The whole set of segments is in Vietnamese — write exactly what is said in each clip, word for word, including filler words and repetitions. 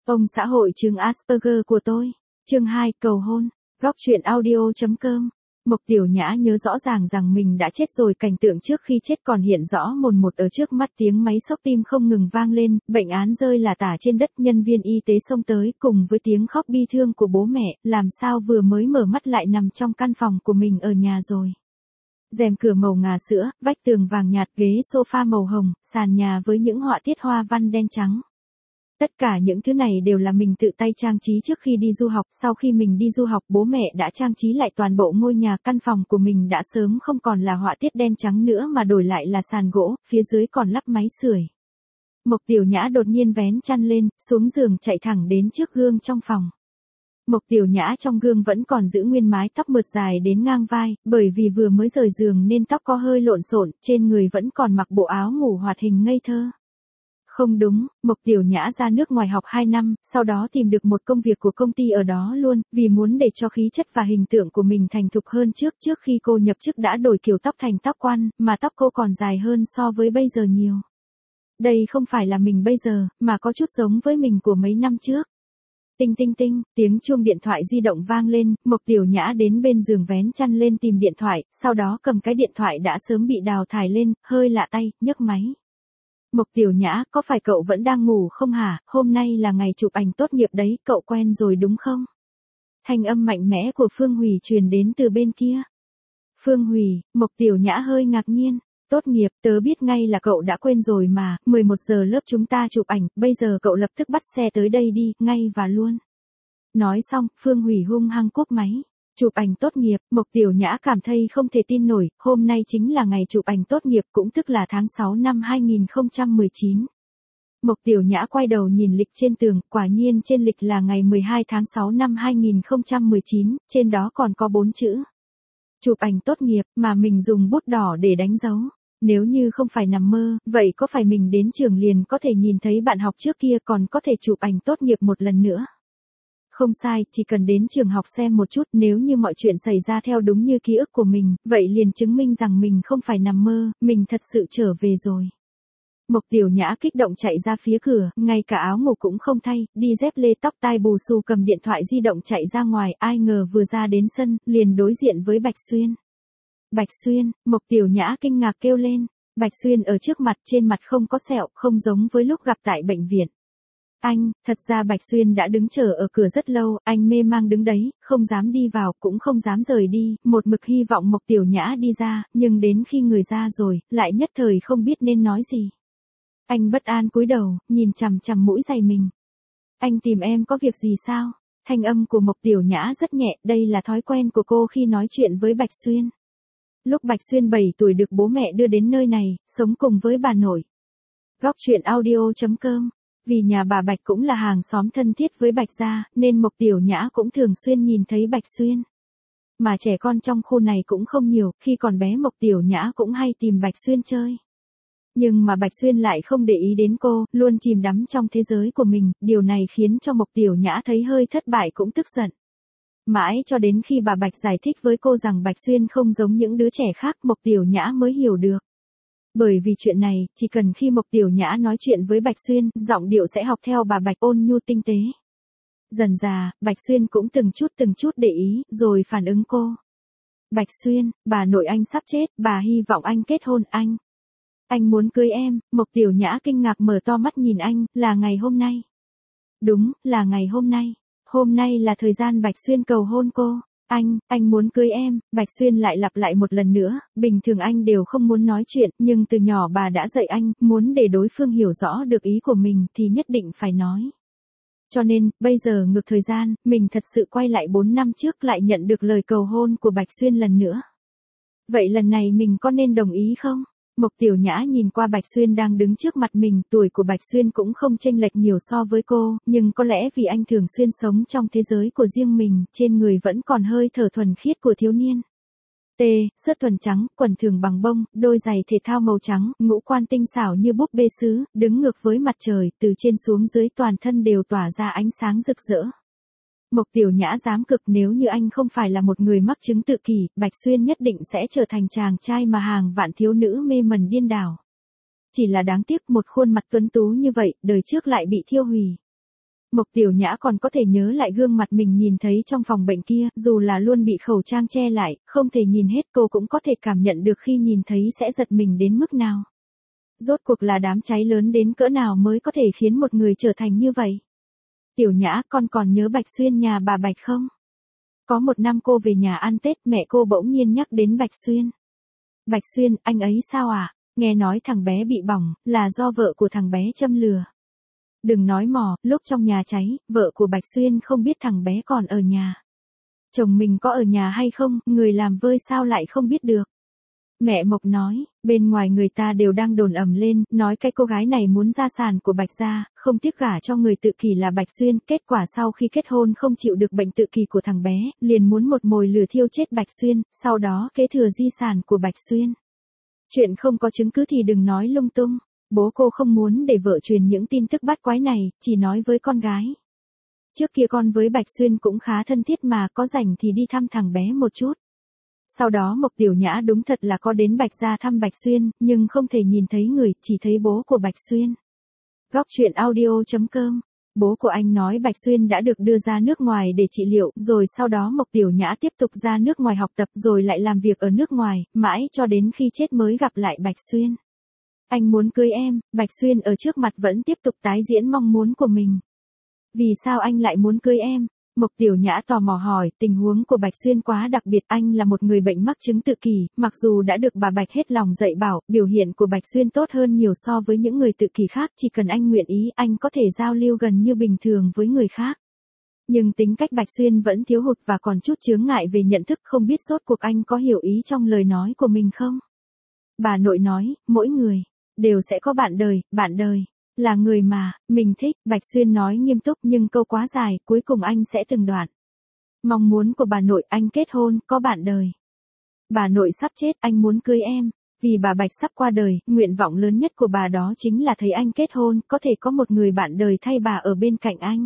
Ông xã hội chứng Asperger của tôi. Chương hai, cầu hôn. Góc truyện audio.com. Mộc Tiểu Nhã nhớ rõ ràng rằng mình đã chết rồi, cảnh tượng trước khi chết còn hiện rõ mồn một ở trước mắt, tiếng máy xốc tim không ngừng vang lên, bệnh án rơi là tả trên đất, nhân viên y tế xông tới, cùng với tiếng khóc bi thương của bố mẹ, làm sao vừa mới mở mắt lại nằm trong căn phòng của mình ở nhà rồi. Rèm cửa màu ngà sữa, vách tường vàng nhạt, ghế sofa màu hồng, sàn nhà với những họa tiết hoa văn đen trắng. Tất cả những thứ này đều là mình tự tay trang trí trước khi đi du học. Sau khi mình đi du học, bố mẹ đã trang trí lại toàn bộ ngôi nhà. Căn phòng của mình đã sớm không còn là họa tiết đen trắng nữa mà đổi lại là sàn gỗ, phía dưới còn lắp máy sưởi. Mộc Tiểu Nhã đột nhiên vén chăn lên, xuống giường chạy thẳng đến trước gương trong phòng. Mộc Tiểu Nhã trong gương vẫn còn giữ nguyên mái tóc mượt dài đến ngang vai, bởi vì vừa mới rời giường nên tóc có hơi lộn xộn, trên người vẫn còn mặc bộ áo ngủ hoạt hình ngây thơ. Không đúng, Mộc Tiểu Nhã ra nước ngoài học hai năm, sau đó tìm được một công việc của công ty ở đó luôn, vì muốn để cho khí chất và hình tượng của mình thành thục hơn trước. Trước khi cô nhập chức đã đổi kiểu tóc thành tóc quan, mà tóc cô còn dài hơn so với bây giờ nhiều. Đây không phải là mình bây giờ, mà có chút giống với mình của mấy năm trước. Tinh tinh tinh, tiếng chuông điện thoại di động vang lên, Mộc Tiểu Nhã đến bên giường vén chăn lên tìm điện thoại, sau đó cầm cái điện thoại đã sớm bị đào thải lên, hơi lạ tay, nhấc máy. Mộc Tiểu Nhã, có phải cậu vẫn đang ngủ không hả? Hôm nay là ngày chụp ảnh tốt nghiệp đấy, cậu quen rồi đúng không? Thanh âm mạnh mẽ của Phương Hủy truyền đến từ bên kia. Phương Hủy, Mộc Tiểu Nhã hơi ngạc nhiên. Tốt nghiệp, tớ biết ngay là cậu đã quên rồi mà, mười một giờ lớp chúng ta chụp ảnh, bây giờ cậu lập tức bắt xe tới đây đi, ngay và luôn. Nói xong, Phương Hủy hung hăng cúp máy. Chụp ảnh tốt nghiệp, Mộc Tiểu Nhã cảm thấy không thể tin nổi, hôm nay chính là ngày chụp ảnh tốt nghiệp, cũng tức là tháng sáu năm hai nghìn không trăm mười chín. Mộc Tiểu Nhã quay đầu nhìn lịch trên tường, quả nhiên trên lịch là ngày mười hai tháng sáu năm hai nghìn không trăm mười chín, trên đó còn có bốn chữ. Chụp ảnh tốt nghiệp, mà mình dùng bút đỏ để đánh dấu. Nếu như không phải nằm mơ, vậy có phải mình đến trường liền có thể nhìn thấy bạn học trước kia còn có thể chụp ảnh tốt nghiệp một lần nữa? Không sai, chỉ cần đến trường học xem một chút, nếu như mọi chuyện xảy ra theo đúng như ký ức của mình, vậy liền chứng minh rằng mình không phải nằm mơ, mình thật sự trở về rồi. Mộc Tiểu Nhã kích động chạy ra phía cửa, ngay cả áo ngủ cũng không thay, đi dép lê tóc tai bù xù cầm điện thoại di động chạy ra ngoài, ai ngờ vừa ra đến sân, liền đối diện với Bạch Xuyên. Bạch Xuyên, Mộc Tiểu Nhã kinh ngạc kêu lên, Bạch Xuyên ở trước mặt, trên mặt không có sẹo, không giống với lúc gặp tại bệnh viện. Anh, thật ra Bạch Xuyên đã đứng chờ ở cửa rất lâu, anh mê mang đứng đấy, không dám đi vào, cũng không dám rời đi, một mực hy vọng Mộc Tiểu Nhã đi ra, nhưng đến khi người ra rồi, lại nhất thời không biết nên nói gì. Anh bất an cúi đầu, nhìn chằm chằm mũi giày mình. Anh tìm em có việc gì sao? Thanh âm của Mộc Tiểu Nhã rất nhẹ, đây là thói quen của cô khi nói chuyện với Bạch Xuyên. Lúc Bạch Xuyên bảy tuổi được bố mẹ đưa đến nơi này, sống cùng với bà nội. Góc truyện audio.com. Vì nhà bà Bạch cũng là hàng xóm thân thiết với Bạch gia, nên Mộc Tiểu Nhã cũng thường xuyên nhìn thấy Bạch Xuyên. Mà trẻ con trong khu này cũng không nhiều, khi còn bé Mộc Tiểu Nhã cũng hay tìm Bạch Xuyên chơi. Nhưng mà Bạch Xuyên lại không để ý đến cô, luôn chìm đắm trong thế giới của mình, điều này khiến cho Mộc Tiểu Nhã thấy hơi thất bại cũng tức giận. Mãi cho đến khi bà Bạch giải thích với cô rằng Bạch Xuyên không giống những đứa trẻ khác, Mộc Tiểu Nhã mới hiểu được. Bởi vì chuyện này, chỉ cần khi Mộc Tiểu Nhã nói chuyện với Bạch Xuyên, giọng điệu sẽ học theo bà Bạch ôn nhu tinh tế. Dần dà, Bạch Xuyên cũng từng chút từng chút để ý, rồi phản ứng cô. Bạch Xuyên, bà nội anh sắp chết, bà hy vọng anh kết hôn anh. Anh muốn cưới em, Mộc Tiểu Nhã kinh ngạc mở to mắt nhìn anh, là ngày hôm nay. Đúng, là ngày hôm nay. Hôm nay là thời gian Bạch Xuyên cầu hôn cô. Anh, anh muốn cưới em, Bạch Xuyên lại lặp lại một lần nữa, bình thường anh đều không muốn nói chuyện, nhưng từ nhỏ bà đã dạy anh, muốn để đối phương hiểu rõ được ý của mình thì nhất định phải nói. Cho nên, bây giờ ngược thời gian, mình thật sự quay lại bốn năm trước lại nhận được lời cầu hôn của Bạch Xuyên lần nữa. Vậy lần này mình có nên đồng ý không? Mộc Tiểu Nhã nhìn qua Bạch Xuyên đang đứng trước mặt mình, tuổi của Bạch Xuyên cũng không chênh lệch nhiều so với cô, nhưng có lẽ vì anh thường xuyên sống trong thế giới của riêng mình, trên người vẫn còn hơi thở thuần khiết của thiếu niên. T, sớt thuần trắng, quần thường bằng bông, đôi giày thể thao màu trắng, ngũ quan tinh xảo như búp bê sứ, đứng ngược với mặt trời, từ trên xuống dưới toàn thân đều tỏa ra ánh sáng rực rỡ. Mộc Tiểu Nhã dám cực, nếu như anh không phải là một người mắc chứng tự kỷ, Bạch Xuyên nhất định sẽ trở thành chàng trai mà hàng vạn thiếu nữ mê mẩn điên đảo. Chỉ là đáng tiếc, một khuôn mặt tuấn tú như vậy, đời trước lại bị thiêu hủy. Mộc Tiểu Nhã còn có thể nhớ lại gương mặt mình nhìn thấy trong phòng bệnh kia, dù là luôn bị khẩu trang che lại, không thể nhìn hết, cô cũng có thể cảm nhận được khi nhìn thấy sẽ giật mình đến mức nào. Rốt cuộc là đám cháy lớn đến cỡ nào mới có thể khiến một người trở thành như vậy. Tiểu Nhã, con còn nhớ Bạch Xuyên nhà bà Bạch không? Có một năm cô về nhà ăn Tết, mẹ cô bỗng nhiên nhắc đến Bạch Xuyên. Bạch Xuyên, anh ấy sao à? Nghe nói thằng bé bị bỏng, là do vợ của thằng bé châm lửa. Đừng nói mò, lúc trong nhà cháy, vợ của Bạch Xuyên không biết thằng bé còn ở nhà. Chồng mình có ở nhà hay không, người làm vơi sao lại không biết được. Mẹ Mộc nói, bên ngoài người ta đều đang đồn ầm lên, nói cái cô gái này muốn gia sản của Bạch gia, không tiếc gả cho người tự kỷ là Bạch Xuyên, kết quả sau khi kết hôn không chịu được bệnh tự kỷ của thằng bé, liền muốn một mồi lửa thiêu chết Bạch Xuyên, sau đó kế thừa di sản của Bạch Xuyên. Chuyện không có chứng cứ thì đừng nói lung tung, bố cô không muốn để vợ truyền những tin tức bắt quái này, chỉ nói với con gái. Trước kia con với Bạch Xuyên cũng khá thân thiết mà, có rảnh thì đi thăm thằng bé một chút. Sau đó Mộc Tiểu Nhã đúng thật là có đến Bạch gia thăm Bạch Xuyên, nhưng không thể nhìn thấy người, chỉ thấy bố của Bạch Xuyên. Góc truyện audio chấm com. Bố của anh nói Bạch Xuyên đã được đưa ra nước ngoài để trị liệu, rồi sau đó Mộc Tiểu Nhã tiếp tục ra nước ngoài học tập rồi lại làm việc ở nước ngoài, mãi cho đến khi chết mới gặp lại Bạch Xuyên. Anh muốn cưới em, Bạch Xuyên ở trước mặt vẫn tiếp tục tái diễn mong muốn của mình. Vì sao anh lại muốn cưới em? Mộc Tiểu Nhã tò mò hỏi, tình huống của Bạch Xuyên quá đặc biệt, anh là một người bệnh mắc chứng tự kỷ, mặc dù đã được bà Bạch hết lòng dạy bảo, biểu hiện của Bạch Xuyên tốt hơn nhiều so với những người tự kỷ khác, chỉ cần anh nguyện ý, anh có thể giao lưu gần như bình thường với người khác. Nhưng tính cách Bạch Xuyên vẫn thiếu hụt và còn chút chướng ngại về nhận thức, không biết rốt cuộc anh có hiểu ý trong lời nói của mình không? Bà nội nói, mỗi người đều sẽ có bạn đời, bạn đời là người mà mình thích, Bạch Xuyên nói nghiêm túc nhưng câu quá dài, cuối cùng anh sẽ từng đoạn. Mong muốn của bà nội, anh kết hôn, có bạn đời. Bà nội sắp chết, anh muốn cưới em. Vì bà Bạch sắp qua đời, nguyện vọng lớn nhất của bà đó chính là thấy anh kết hôn, có thể có một người bạn đời thay bà ở bên cạnh anh.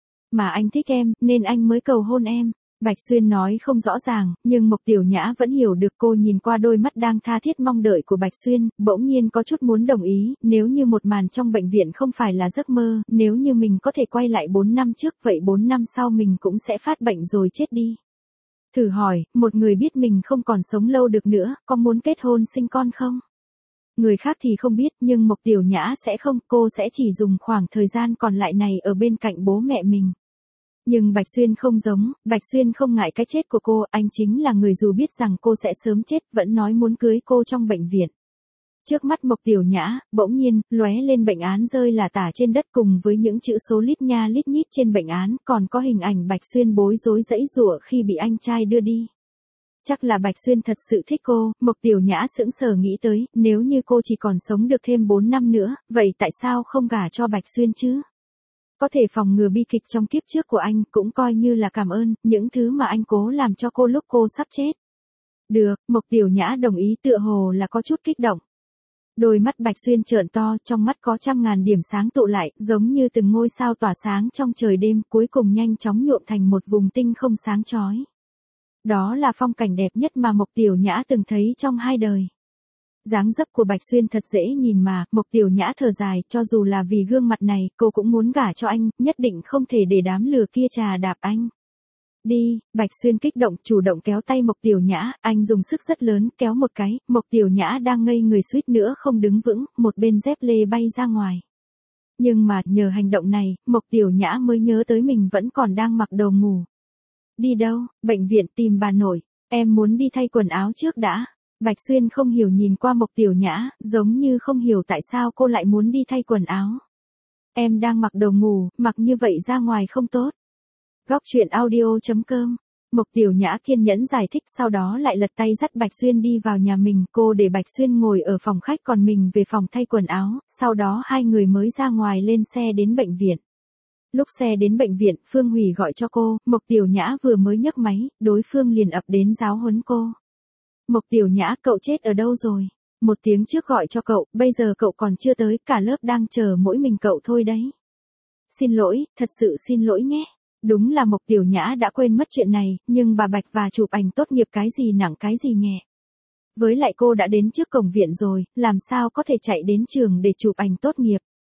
Mà anh thích em, nên anh mới cầu hôn em. Bạch Xuyên nói không rõ ràng, nhưng Mộc Tiểu Nhã vẫn hiểu được, cô nhìn qua đôi mắt đang tha thiết mong đợi của Bạch Xuyên, bỗng nhiên có chút muốn đồng ý, nếu như một màn trong bệnh viện không phải là giấc mơ, nếu như mình có thể quay lại bốn năm trước, vậy bốn năm sau mình cũng sẽ phát bệnh rồi chết đi. Thử hỏi, một người biết mình không còn sống lâu được nữa, có muốn kết hôn sinh con không? Người khác thì không biết, nhưng Mộc Tiểu Nhã sẽ không, cô sẽ chỉ dùng khoảng thời gian còn lại này ở bên cạnh bố mẹ mình. Nhưng Bạch Xuyên không giống, Bạch Xuyên không ngại cái chết của cô, anh chính là người dù biết rằng cô sẽ sớm chết, vẫn nói muốn cưới cô trong bệnh viện. Trước mắt Mộc Tiểu Nhã, bỗng nhiên, lóe lên bệnh án rơi là tả trên đất cùng với những chữ số lít nha lít nhít trên bệnh án, còn có hình ảnh Bạch Xuyên bối rối giãy giụa khi bị anh trai đưa đi. Chắc là Bạch Xuyên thật sự thích cô, Mộc Tiểu Nhã sững sờ nghĩ tới, nếu như cô chỉ còn sống được thêm bốn năm nữa, vậy tại sao không gả cho Bạch Xuyên chứ? Có thể phòng ngừa bi kịch trong kiếp trước của anh, cũng coi như là cảm ơn, những thứ mà anh cố làm cho cô lúc cô sắp chết. Được, Mộc Tiểu Nhã đồng ý, tựa hồ là có chút kích động. Đôi mắt Bạch Xuyên trợn to, trong mắt có trăm ngàn điểm sáng tụ lại, giống như từng ngôi sao tỏa sáng trong trời đêm, cuối cùng nhanh chóng nhuộm thành một vùng tinh không sáng chói. Đó là phong cảnh đẹp nhất mà Mộc Tiểu Nhã từng thấy trong hai đời. Dáng dấp của Bạch Xuyên thật dễ nhìn mà, Mộc Tiểu Nhã thở dài, cho dù là vì gương mặt này, cô cũng muốn gả cho anh, nhất định không thể để đám lừa kia trà đạp anh. Đi, Bạch Xuyên kích động, chủ động kéo tay Mộc Tiểu Nhã, anh dùng sức rất lớn, kéo một cái, Mộc Tiểu Nhã đang ngây người suýt nữa không đứng vững, một bên dép lê bay ra ngoài. Nhưng mà, nhờ hành động này, Mộc Tiểu Nhã mới nhớ tới mình vẫn còn đang mặc đồ ngủ. Đi đâu? Bệnh viện tìm bà nội, em muốn đi thay quần áo trước đã. Bạch Xuyên không hiểu nhìn qua Mộc Tiểu Nhã, giống như không hiểu tại sao cô lại muốn đi thay quần áo. Em đang mặc đồ ngủ, mặc như vậy ra ngoài không tốt. Góc truyện audio chấm com. Mộc Tiểu Nhã kiên nhẫn giải thích, sau đó lại lật tay dắt Bạch Xuyên đi vào nhà mình, cô để Bạch Xuyên ngồi ở phòng khách còn mình về phòng thay quần áo, sau đó hai người mới ra ngoài lên xe đến bệnh viện. Lúc xe đến bệnh viện, Phương Hủy gọi cho cô, Mộc Tiểu Nhã vừa mới nhấc máy, đối phương liền ập đến giáo huấn cô. Mộc Tiểu Nhã, cậu chết ở đâu rồi? Một tiếng trước gọi cho cậu, bây giờ cậu còn chưa tới, cả lớp đang chờ mỗi mình cậu thôi đấy. Xin lỗi, thật sự xin lỗi nhé. Đúng là Mộc Tiểu Nhã đã quên mất chuyện này, nhưng bà Bạch và chụp ảnh tốt nghiệp cái gì nặng cái gì nhẹ. Với lại cô đã đến trước cổng viện rồi, làm sao có thể chạy đến trường để chụp ảnh tốt nghiệp.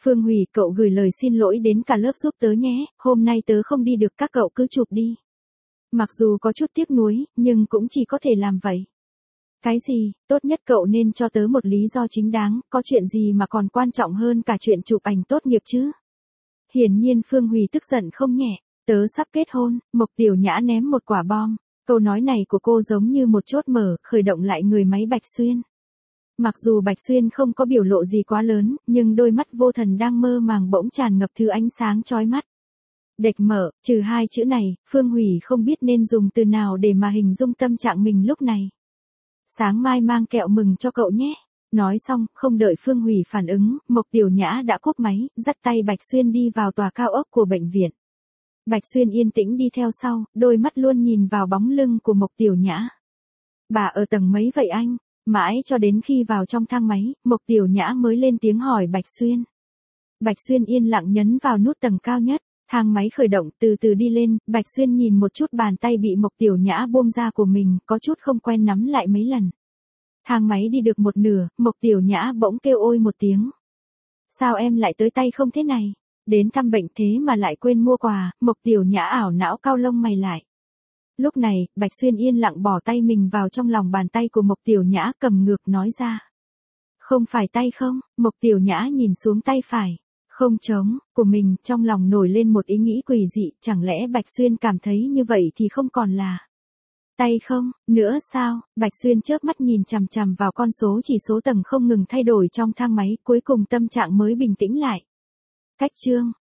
Phương Hủy, cậu gửi lời xin lỗi đến cả lớp giúp tớ nhé, hôm nay tớ không đi được, các cậu cứ chụp đi. Mặc dù có chút tiếc nuối, nhưng cũng chỉ có thể làm vậy. Cái gì, tốt nhất cậu nên cho tớ một lý do chính đáng, có chuyện gì mà còn quan trọng hơn cả chuyện chụp ảnh tốt nghiệp chứ? Hiển nhiên Phương Hủy tức giận không nhẹ, tớ sắp kết hôn, Mộc Tiểu Nhã ném một quả bom. Câu nói này của cô giống như một chốt mở, khởi động lại người máy Bạch Xuyên. Mặc dù Bạch Xuyên không có biểu lộ gì quá lớn, nhưng đôi mắt vô thần đang mơ màng bỗng tràn ngập thứ ánh sáng chói mắt. Đệch mở, trừ hai chữ này, Phương Hủy không biết nên dùng từ nào để mà hình dung tâm trạng mình lúc này. Sáng mai mang kẹo mừng cho cậu nhé. Nói xong, không đợi Phương Hủy phản ứng, Mộc Tiểu Nhã đã cúp máy, dắt tay Bạch Xuyên đi vào tòa cao ốc của bệnh viện. Bạch Xuyên yên tĩnh đi theo sau, đôi mắt luôn nhìn vào bóng lưng của Mộc Tiểu Nhã. Bà ở tầng mấy vậy anh? Mãi cho đến khi vào trong thang máy, Mộc Tiểu Nhã mới lên tiếng hỏi Bạch Xuyên. Bạch Xuyên yên lặng nhấn vào nút tầng cao nhất, thang máy khởi động từ từ đi lên, Bạch Xuyên nhìn một chút bàn tay bị Mộc Tiểu Nhã buông ra của mình, có chút không quen nắm lại mấy lần. Thang máy đi được một nửa, Mộc Tiểu Nhã bỗng kêu ôi một tiếng. Sao em lại tới tay không thế này? Đến thăm bệnh thế mà lại quên mua quà, Mộc Tiểu Nhã ảo não cau lông mày lại. Lúc này, Bạch Xuyên yên lặng bỏ tay mình vào trong lòng bàn tay của Mộc Tiểu Nhã cầm ngược nói ra. Không phải tay không, Mộc Tiểu Nhã nhìn xuống tay phải. Không trống, của mình, trong lòng nổi lên một ý nghĩ quỷ dị, chẳng lẽ Bạch Xuyên cảm thấy như vậy thì không còn là tay không, nữa sao? Bạch Xuyên chớp mắt nhìn chằm chằm vào con số chỉ số tầng không ngừng thay đổi trong thang máy, cuối cùng tâm trạng mới bình tĩnh lại. Cách chương